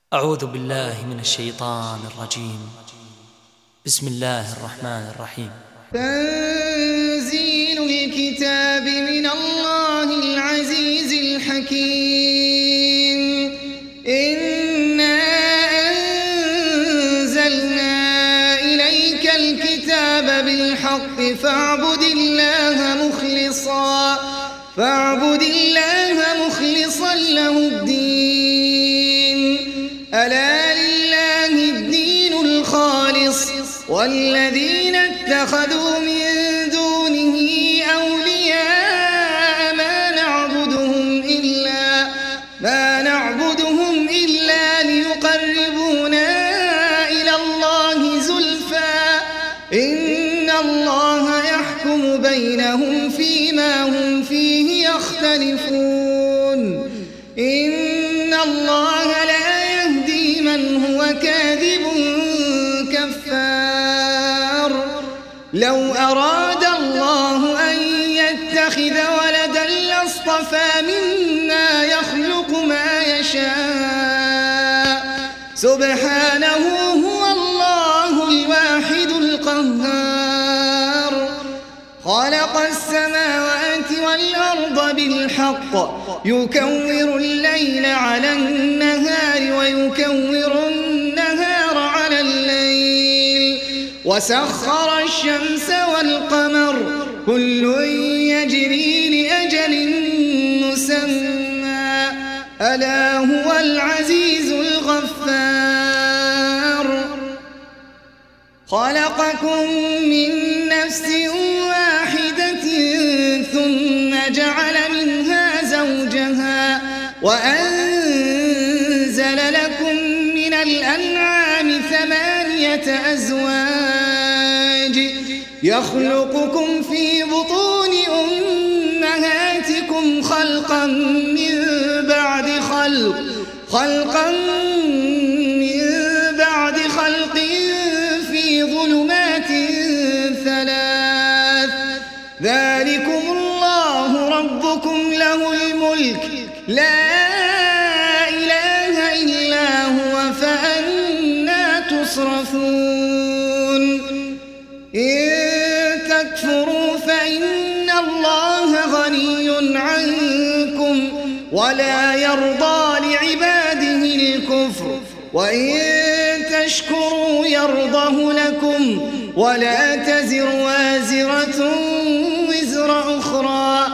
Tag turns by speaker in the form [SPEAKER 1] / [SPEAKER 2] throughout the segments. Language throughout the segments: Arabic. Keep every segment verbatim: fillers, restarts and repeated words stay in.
[SPEAKER 1] أعوذ بالله من الشيطان الرجيم. بسم الله الرحمن الرحيم.
[SPEAKER 2] تنزيل الكتاب من الله العزيز الحكيم. إنا أنزلنا إليك الكتاب بالحق فاعبد الله مخلصا فاعبد الله مخلصا له الدين. ألا لله الدين الخالص والذين اتخذوا من دونه أولياء ما نعبدهم إلا ما نعبدهم إلا ليقربونا إلى الله زلفى إن الله يحكم بينهم فيما هم فيه يختلفون. إن الله لا يهدي من هو كاذب كفار. لو أراد الله أن يتخذ ولدا لاصطفى مما يخلق ما يشاء سبحانه هو الله الواحد القهار. خلق السماوات والأرض بالحق يكور الليل على النهار ويكور النهار على الليل وسخر الشمس والقمر كل يجري لأجل مسمى ألا هو العزيز الغفار. خلقكم من نفس واحدة ثم جعل منها زوجها وأنزل لكم من الأنعام ثمانية أزواج يخلقكم في بطون أمهاتكم خلقا من بعد خلق خلقا من بعد خلق في ظلمات ثلاث ذلكم الله ربكم له الملك لا إله إلا هو فأنى تصرفون. إن تكفروا فإن الله غني عنكم ولا يرضى لعباده الكفر وإن تشكروا يرضه لكم ولا تزر وازرة وزر أخرى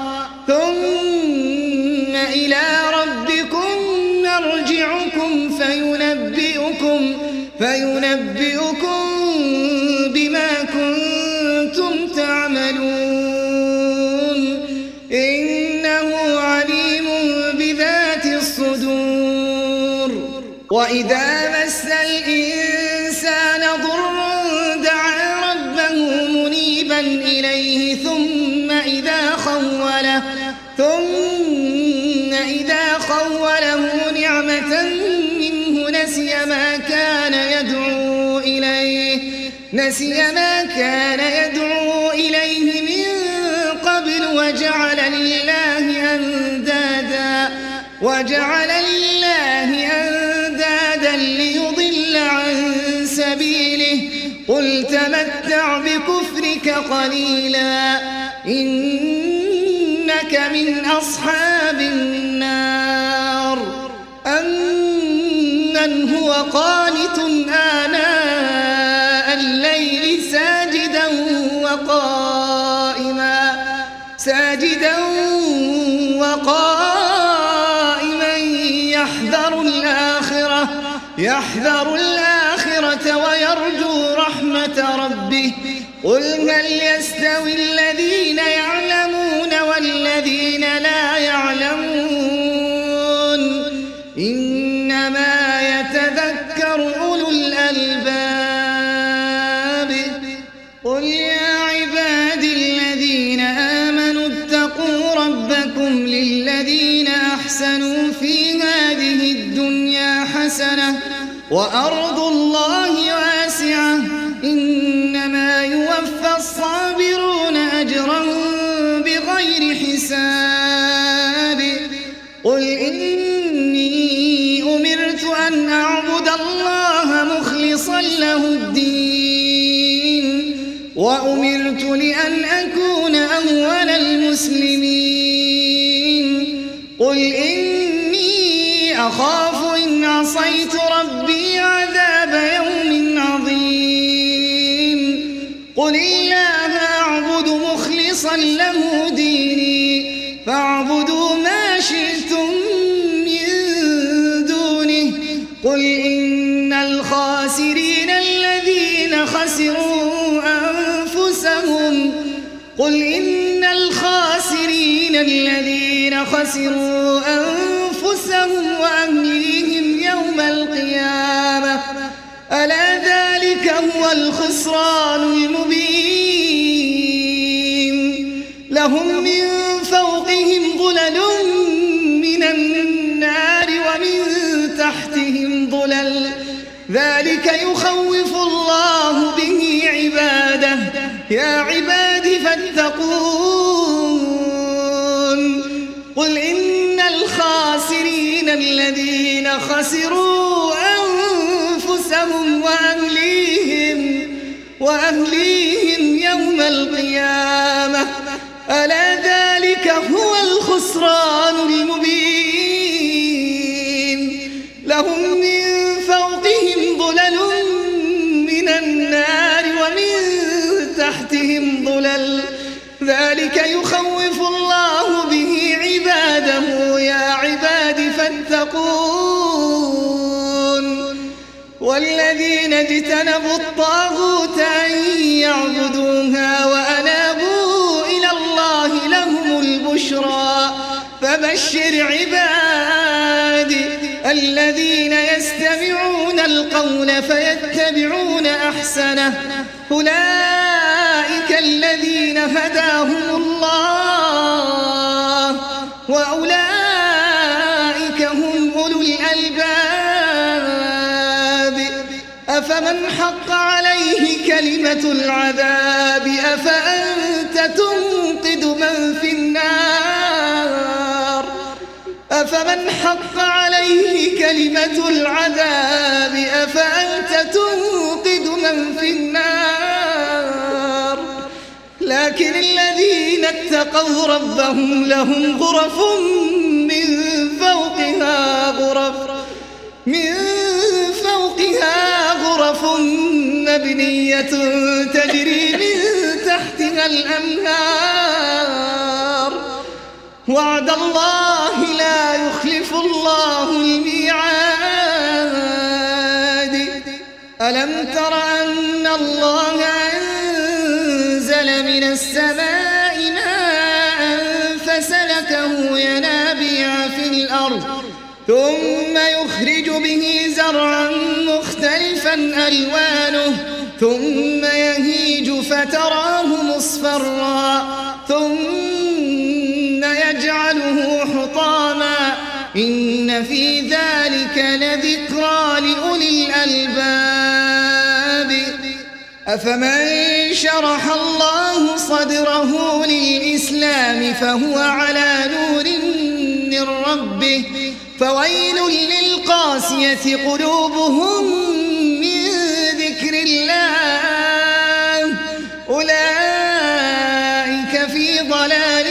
[SPEAKER 2] ثم إلى ربكم مرجعكم فينبئكم فينبئكم بما كنتم تعملون. إنه عليم بذات الصدور. وإذا مس الإنسان ضر دعا ربه منيبا إليه ثم إذا خوله ثم إذا خوله نعمة منه نسي ما كان يدعو إليه نسي ما كان يدعو إليه من قبل وجعل لله أندادا وجعل لله أندادا ليضل عن سبيله قل تمتع بكفرك قليلا إنك من أصحاب النار. أمن هو قانت آناء الليل ساجدا وقائما ساجدا وقائما يحذر الآخرة يحذر الآخرة ويرجو رحمة ربه قل هل يستوي الذين يعلمون والذين لا يعلمون إنما يتذكر أولو الألباب. قل يا عبادي الذين آمنوا اتقوا ربكم للذين أحسنوا في هذه الدنيا حسنة وأرض الله واسعة إنما يوفى الصابرون أجرهم بغير حساب. قل إني أمرت أن أعبد أعبد الله مخلصا له الدين وأمرت لأن أكون أول المسلمين قل إني أخاف إن عصيت ربي عذاب يوم عظيم قل الله أعبد مخلصا له ديني فاعبدوا ما شئتم من دونه قل إن الخاسرين الذين خسروا أنفسهم قل إن الخاسرين الذين خسروا أنفسهم وأهليهم يوم القيامة ألا ذلك هو الخسران المبين لهم من فوقهم ظلل من النار ومن تحتهم ظلل ذلك يخوف الله به عباده يا عباد فاتقون قل إن الخاسرين الذين خسروا أنفسهم وأهليهم وأهليهم يوم القيامة ألا ذلك هو الخسران المبين لهم من فوقهم ظلل من النار ومن تحتهم ظلل ذلك يخوف الله به عباده يا عباد فاتقون والذين اجتنبوا الطاغوت أن يعبدوها وأنابوا إلى الله لهم البشرى فبشر عبادي الذين يستمعون القول فيتبعون أحسنه أولئك الذين هداهم الله وأولئك هم أولو الألباب أفمن حق عليه كلمة العذاب أفأنت تنقذ من في النار أفمن حق عليه كلمة العذاب أفأنت تنقذ من في النار لكن الذين اتقوا ربهم لهم غرف من فوقها غرف من فوقها غرف مبنية تجري من تحتها الأنهار وعد الله لا يخلف الله الميعاد ألم تر أن الله أنزل من السماء ماء فسلكه ينابيع في الأرض ثم يخرج به زرعا مختلفا ألوانه ثم يهيج فتراه مصفرا ثم يجعله حطاما إن في ذلك لذكرى لأولي الألباب أفمن شرح الله صدره للإسلام فهو على نور من ربه فويل للقاسية قلوبهم من ذكر الله أولئك في ضلال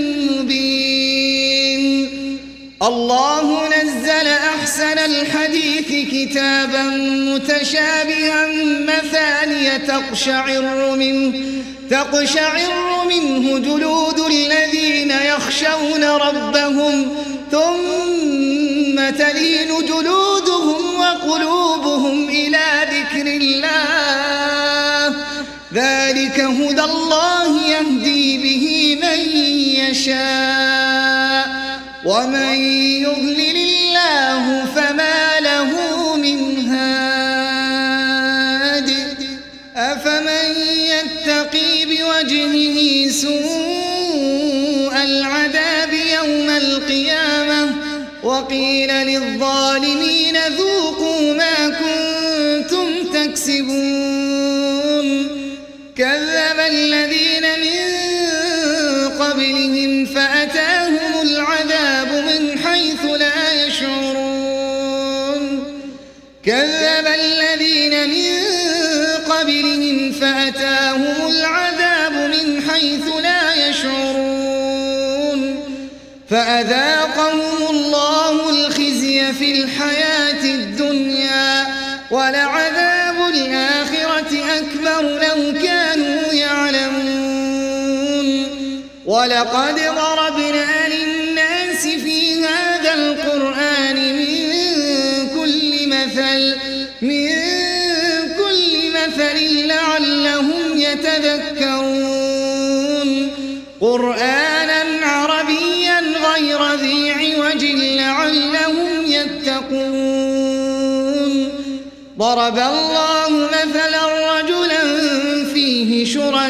[SPEAKER 2] مبين الله نزل أحسن الحديث كتابا متشابها مثانية تقشعر منه تقشعر منه جلود الذين يخشون ربهم ثم تلين جلودهم وقلوبهم إلى ذكر الله ذلك هدى الله يهدي به من يشاء ومن يضلل الله فما له من هاد أفمن يتقي بوجهه سوء العذاب يوم القيامة وقيل للظالمين ذوقوا ما كنتم تكسبون كذب الذين من قبلهم فأتاهم العذاب من حيث لا يشعرون كذب الذين من قبلهم فأتاهم العذاب من حيث لا يشعرون فأذاقهم الله الخزي في الحياة الدنيا ولعذاب الآخرة أكبر لو كانوا يعلمون ولقد ضربنا للناس في هذا القرآن من كل مثل من كل مثل لعلهم يتذكرون قرآنا عربيا غير ذي عوج لعلهم يتقون ضرب الله مثلا رجلا فيه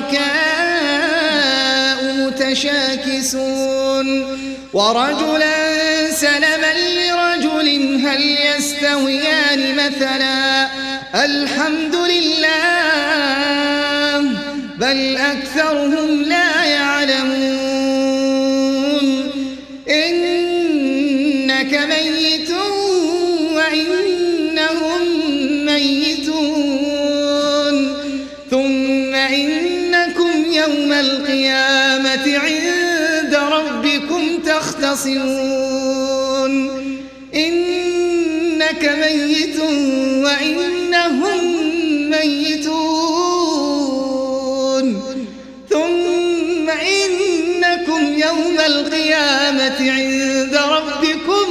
[SPEAKER 2] شركاء متشاكسون ورجلا سلما لرجل هل يستويان مثلا الحمد لله بل أكثرهم لا يعلمون إنك ميت وإنهم ميتون ثم إنكم يوم القيامة عند ربكم تختصمون إنك ميت وإنهم ميتون ثم إنكم يوم القيامة عند ربكم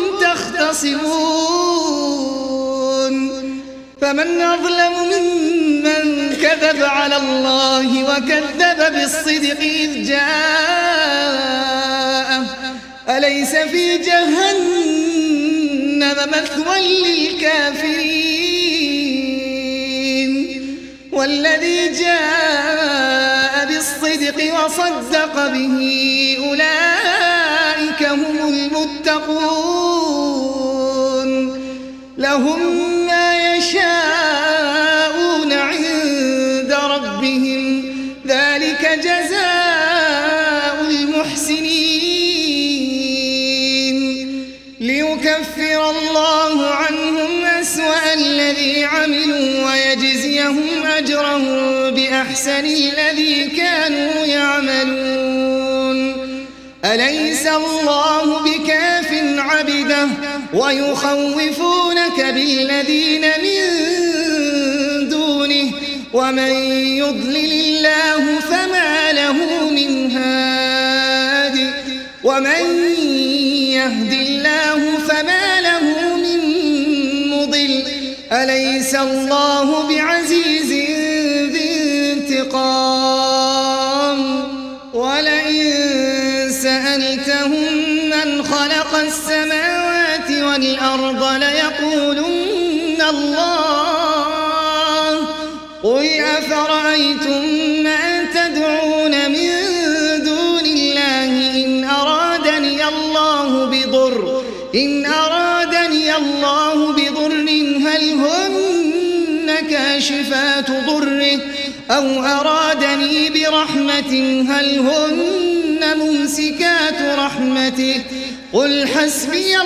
[SPEAKER 2] تختصمون فمن أظلم ممن كذب على الله وكذب بالصدق إذ جاءه أليس في جهنم مثوى للكافرين والذي جاء بالصدق وصدق به أولئك هم المتقون لهم ما يشاءون عند ربهم ذلك جزاء المحسنين ليكفر الله عنهم أسوأ الذي عملوا ويجزيهم أجرهم بأحسن الذي كانوا يعملون أليس الله بكاف عبده ويخوفونك بالذين من دونه ومن يضلل الله فما له من هاد ومن يهد الله فما له من مضل أليس الله بعزيز ذي انتقام ولئن سألتهم من خلق السماوات والأرض ليقولن الله قل أفرأيتم ما تدعون من دون الله إن أرادني الله بضر إن أرادني الله بضر هل هن كاشفات ضره أو أرادني برحمة هل هن ممسكات رحمته قل حسبي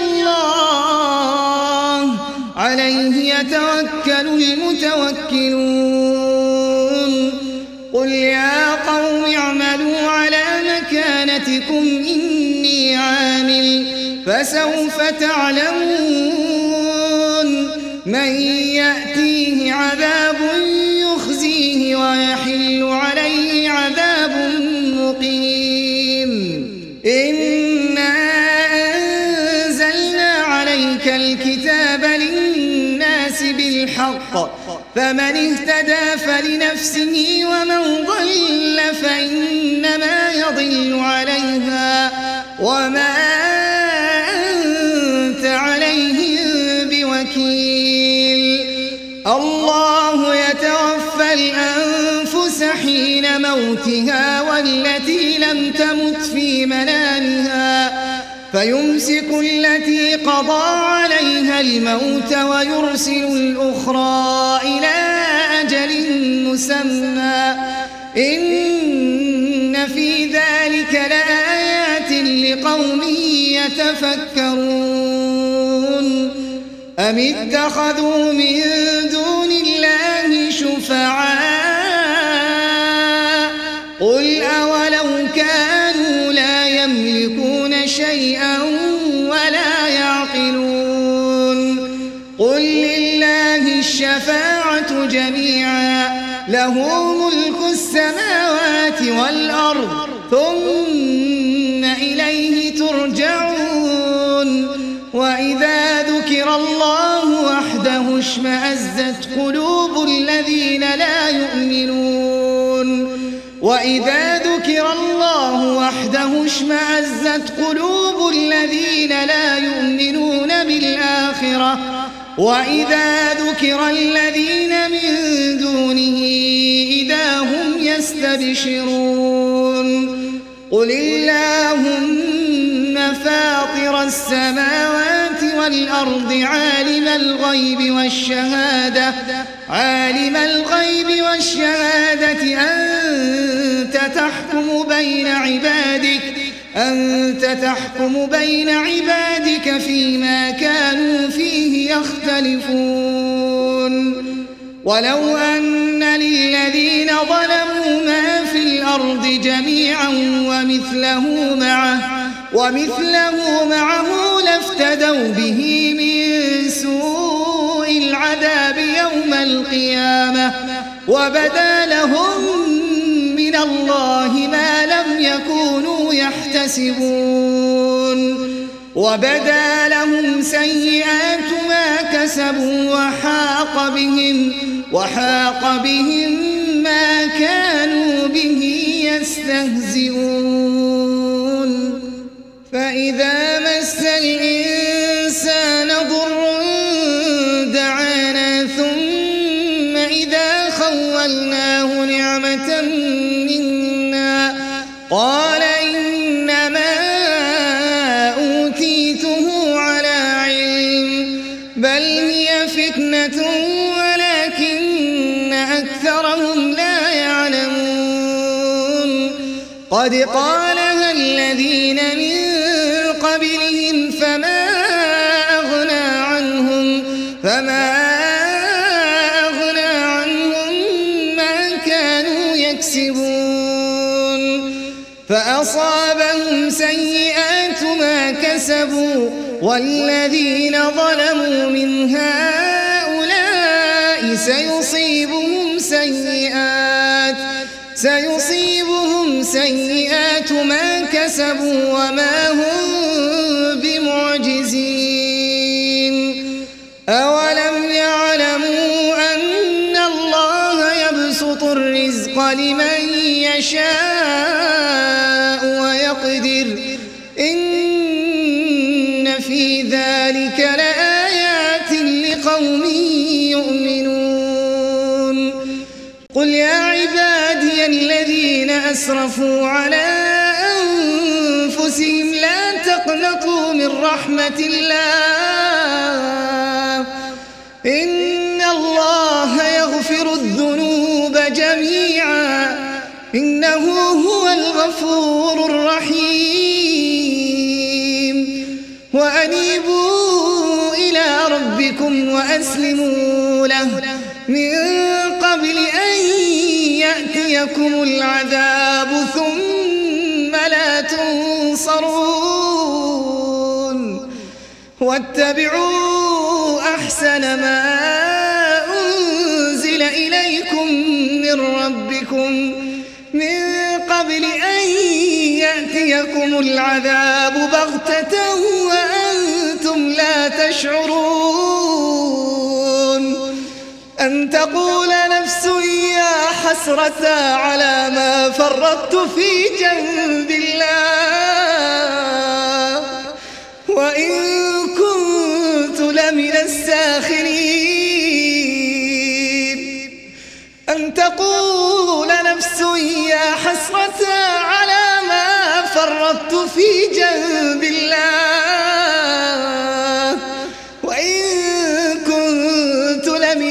[SPEAKER 2] الله عليه يتوكل المتوكلون قل يا قوم اعملوا على مكانتكم إني عامل فسوف تعلمون من يأتيه عذاب يخزيه ويحل عليه عذاب مقيم إنا أنزلنا عليك الكتاب للناس بالحق فمن اهتدى فلنفسه ومن ضل فإنما يضل عليها وما أنت عليهم بوكيل الله يتوفى الأنفس حين موتها والتي لم تمت في منامها فيمسك التي قضى عليها الموت ويرسل الأخرى إلى أجل مسمى إن في ذلك لآيات لقوم يتفكرون أم اتخذوا من دون الله شفعاء قل أولو كانوا لا يملكون شيئا ولا يعقلون قل لله الشفاعة جميعا له ملك السماوات والأرض ثم إليه ترجعون وإذا ذكر الله وحده اشمأزت قلوب الذين لا يؤمنون وإذا ذكر الله وحده اشمأزت قلوب الذين لا يؤمنون بالآخرة وإذا ذكر الذين من دونه إذا هم يستبشرون قل اللهم فاطر السماوات والأرض عالم الغيب والشهادة عالم الغيب والشهادة أنت تحكم بين عبادك أنت تحكم بين عبادك فيما كانوا فيه يختلفون ولو أن للذين ظلموا ما في الأرض جميعا ومثله معه ومثله معه لافتدوا به من سوء العذاب يوم القيامة وبدا لهم من الله ما لم يكونوا يحتسبون وبدا لهم سيئات ما كسبوا وحاق بهم وحاق بهم ما كانوا به يستهزئون فإذا مس الإنسان ضر دعانا ثم إذا خولناه نعمة منا قال إنما أوتيته على علم بل هي فتنة ولكن أكثرهم لا يعلمون قد قالها الذين من قبلهم فما أغنى عنهم فما أغنى عنهم ما كانوا يكسبون فأصابهم سيئات ما كسبوا والذين ظلموا من هؤلاء سيصيبهم سيئات سيصيبهم سيئات ما كسبوا وما هم بمعجزين أولم يعلموا أن الله يبسط الرزق لمن يشاء ويقدر إن في ذلك لآيات لقوم يؤمنون قل يا عبادي الذين أسرفوا على أنفسهم لا تقنطوا من رحمة الله إن الله يغفر الذنوب جميعا إنه هو الغفور الرحيم وأنيبوا إلى ربكم وأسلموا له من قبل أن يأتيكم العذاب ثم لا تنصرون واتبعوا أحسن ما أنزل إليكم من ربكم من قبل أن يأتيكم العذاب بغتة وأنتم لا تشعرون أن تقول نفس يا حسرة على ما فرطت في جنب الله وإن كنت لمن الساخرين أن تقول نفس يا حسرة على ما فرطت في جنب الله وإن كنت لمن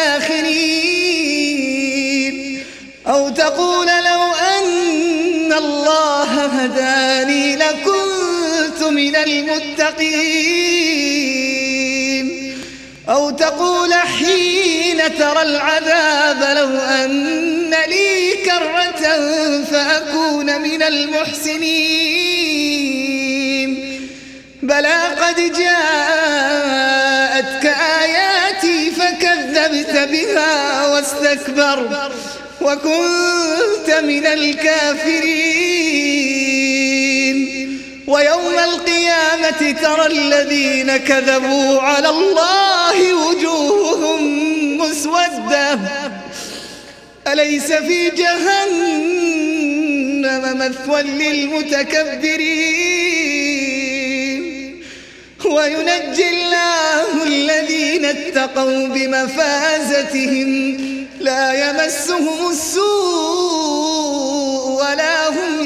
[SPEAKER 2] الساخرين أو تقول لو أن الله هداني لكنت من المتقين أو تقول حين ترى العذاب لو أن لي كرة فأكون من المحسنين بلى قد جاءتك آياتي فكذبت بها واستكبرت وكنت من الكافرين ويوم القيامة ترى الذين كذبوا على الله وجوههم مسودة أليس في جهنم مثوى للمتكبرين وينجي الله الذين اتقوا بمفازتهم لا يمسهم السوء ولا هم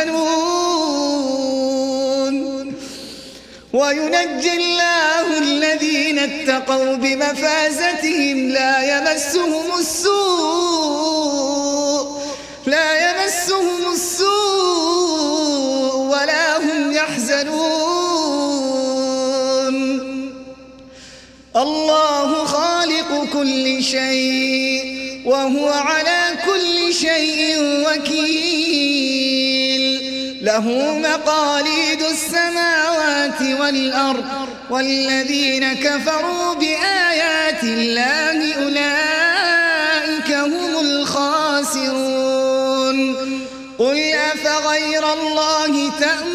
[SPEAKER 2] يحزنون وينجي الله الذين اتقوا بمفازتهم لا يمسهم السوء لا يمسهم السوء ولا هم يحزنون الله خالق كل شيء وهو على كل شيء وكيل له مقاليد السماوات والأرض والذين كفروا بآيات الله أولئك هم الخاسرون قل أفغير الله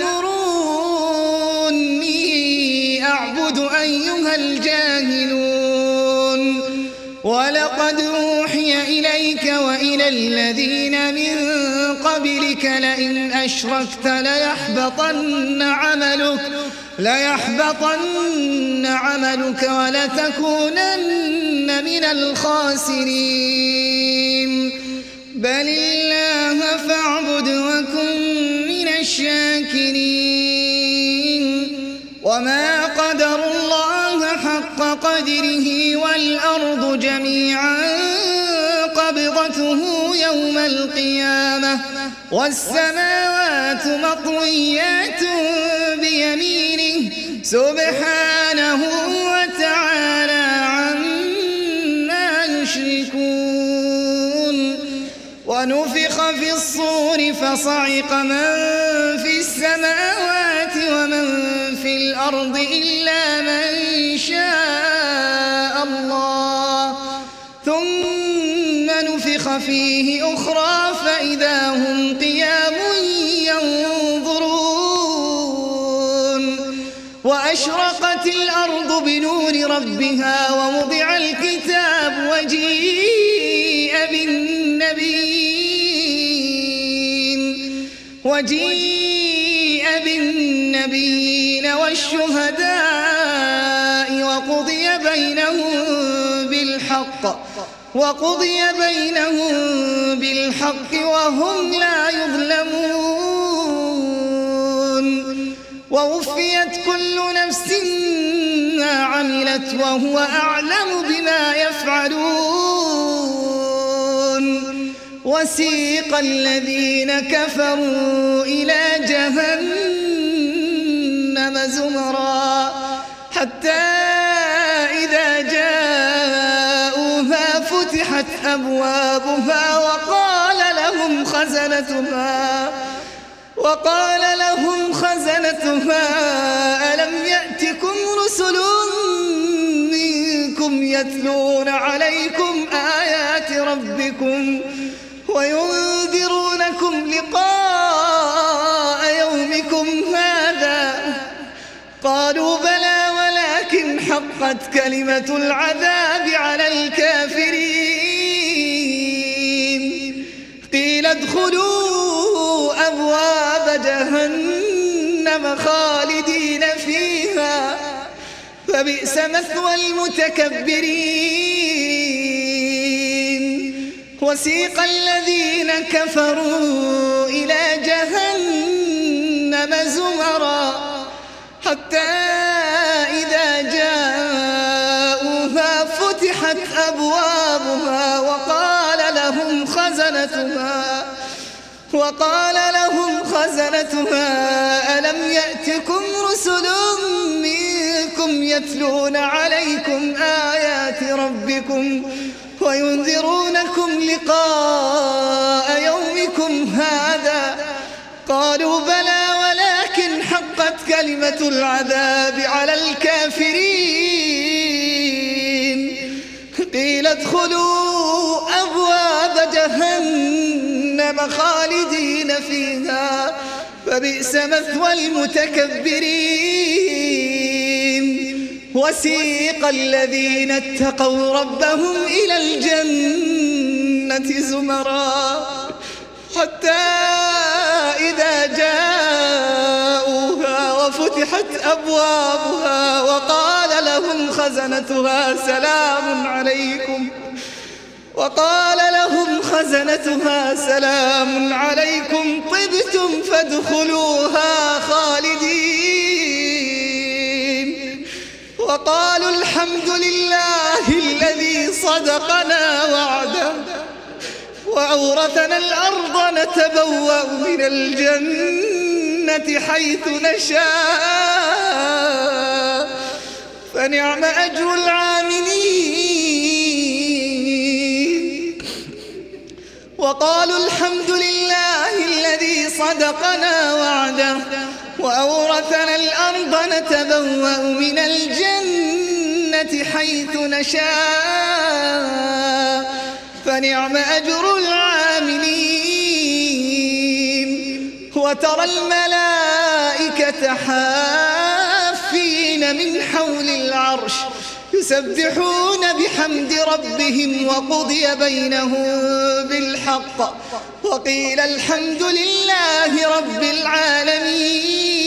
[SPEAKER 2] تأمروني أعبد أيها الجاهلون ولقد أوحي إليك وإلى الذين من قبلك لئن أشركت ليحبطن عملك ليحبطن عملك ولتكونن من الخاسرين بل الله فاعبد وكن من الشاكرين وما قدروا الله حق قدره والأرض جميعا قبضته يوم القيامة والسماوات مطويات بيمينه سبحانه وتعالى عما يشركون ونفخ في الصور فصعق من في السماوات ومن في الأرض إلا من شاء الله ثم نفخ فيه أخرى فإذا هم قيام ينظرون وأشرقت الأرض بنور ربها ووضع الكتاب وجيء بالنبيين وجيء بالنبيين والشهداء وقضي بينهم بالحق وقضي بينهم بالحق وهم لا يظلمون ووفيت كل نفس ما عملت وهو أعلم بما يفعلون وسيق الذين كفروا إلى جهنم زمرا حتى إذا جاءوها فتحت أبوابها وقال لهم خزنتها وقال لهم خزنتها ألم يأتكم رسل منكم يتلون عليكم آيات ربكم وينذرونكم لقاء يومكم هذا قالوا بلى ولكن حقت كلمة العذاب على الكافرين قيل ادخلوا أبواب جهنم خالدين فيها فبئس مثوى المتكبرين وسيق الذين كفروا إلى جهنم زمرا حتى إذا جاءوها فتحت أبوابها وقال لهم خزنتها وقال لهم خزنتها ألم يأتكم رسل منكم ربكم يتلون عليكم آيات ربكم وينذرونكم لقاء يومكم هذا؟ قالوا بلى ولكن حقت كلمة العذاب على الكافرين. قيل ادخلوا أبواب جهنم خالدين فيها فبئس مثوى المتكبرين. وسيق الذين اتقوا ربهم إلى الجنة زمرا حتى إذا جاءوها وفتحت أبوابها وقال لهم خزنتها سلام عليكم وقال لهم خزنتها سلام عليكم طبتم فادخلوها خالدين. وقالوا الحمد لله الذي صدقنا وعده وأورثنا الأرض نتبوأ من الجنة حيث نشاء فنعم أجر العاملين. وقالوا الحمد لله الذي صدقنا وعده وأورثنا الأرض نتبوأ من الجنة حيث نشاء فنعم أجر العاملين. وترى الملائكة حافين من حول العرش يسبحون بحمد ربهم وقضي بينهم بالحق وقيل الحمد لله رب العالمين.